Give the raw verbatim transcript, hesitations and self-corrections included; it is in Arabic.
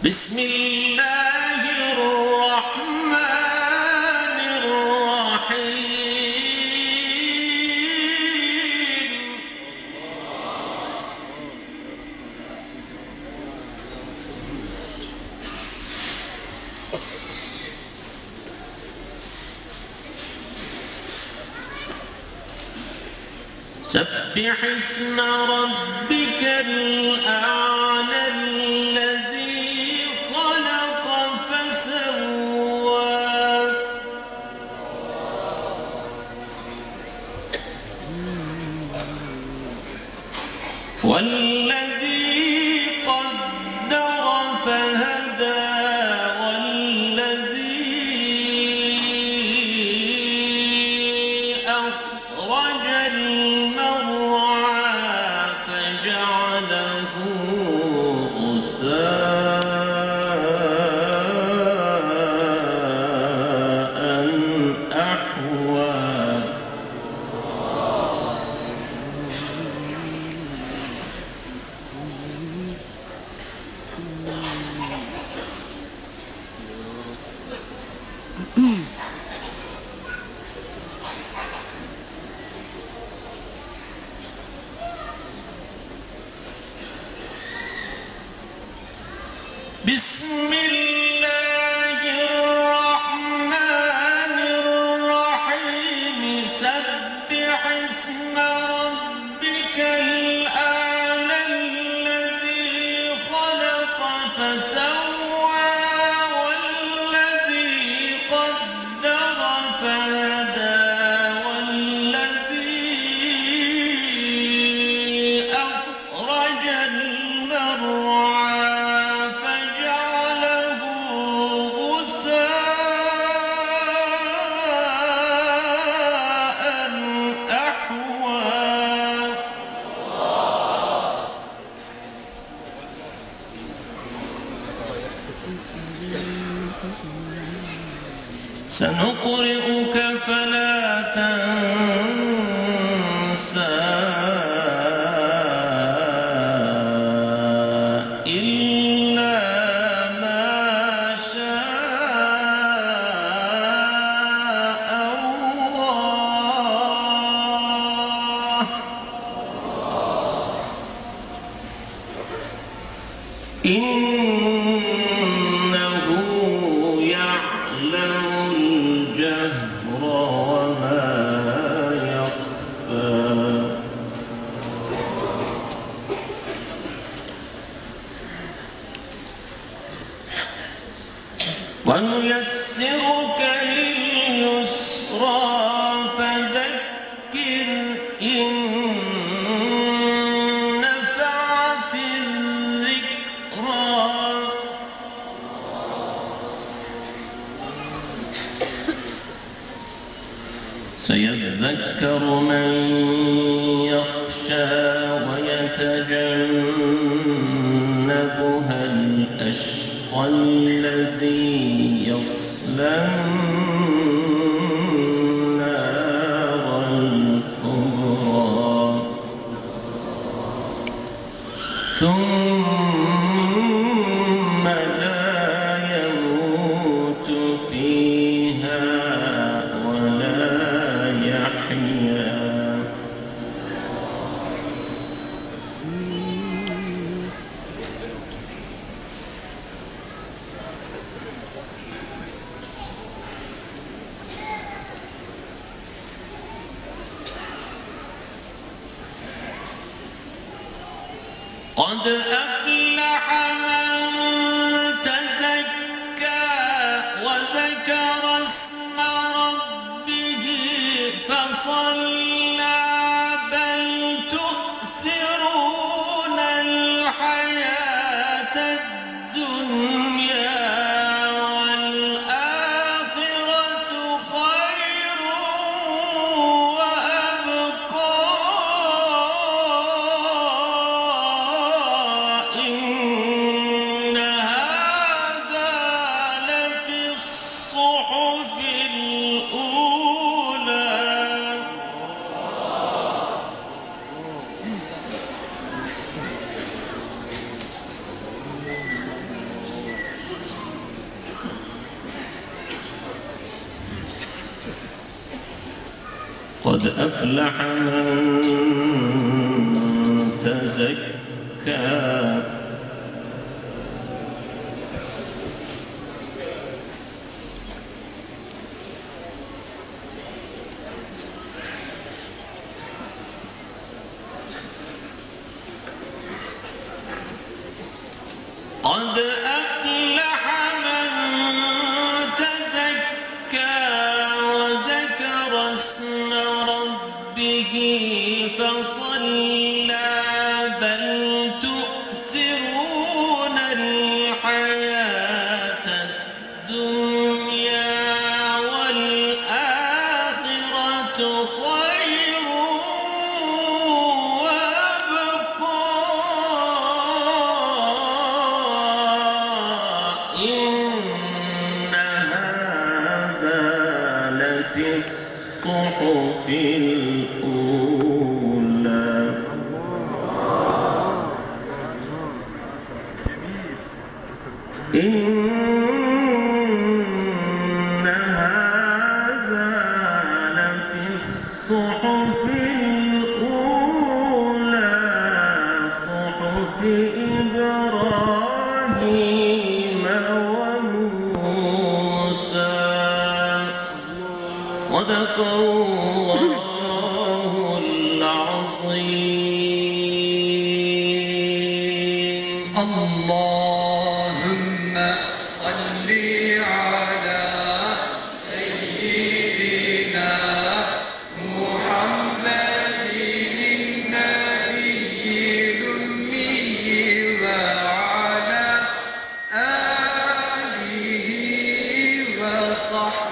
بسم الله الرحمن الرحيم سبح اسم ربك الأعلى الذي خلق فسوى والذي قدر فهدى والذي أخرج المرعى فجعله غثاء أحوى بسم الله الرحمن الرحيم سبح اسم ربك الأعلى الذي خلق فسوى والذي قدر فهدى والذي أخرج المرعى سنقرئك فلا تنسى إلا ما شاء الله إنه يعلم الجهر وما يخفى ونيسرك لليسرى فذكر إن نفعت الذكرى سيذكر من يخشى ويتجنبها الأشقى الذي يصلى النار الكبرى ثم لا يموت فيها قد أفلح من تزكى وذكر اسم ربه فصلى بل تؤثرون الحياة الدنيا والآخرة خير وأبقى إن هذا لفي الصحف الأولى قد أفلح من تزكى قد أفلح من تزكى وذكر اسم ربه فصلى بل تؤثرون الحياة الدنيا والآخرة خير الصحف الأولى. إن هذا لفي الصحف الأولى صحف إبراهيم وموسى. صدق الله العظيم. اللهم صل على سيدنا محمد النبي الأمي وعلى آله وصحبه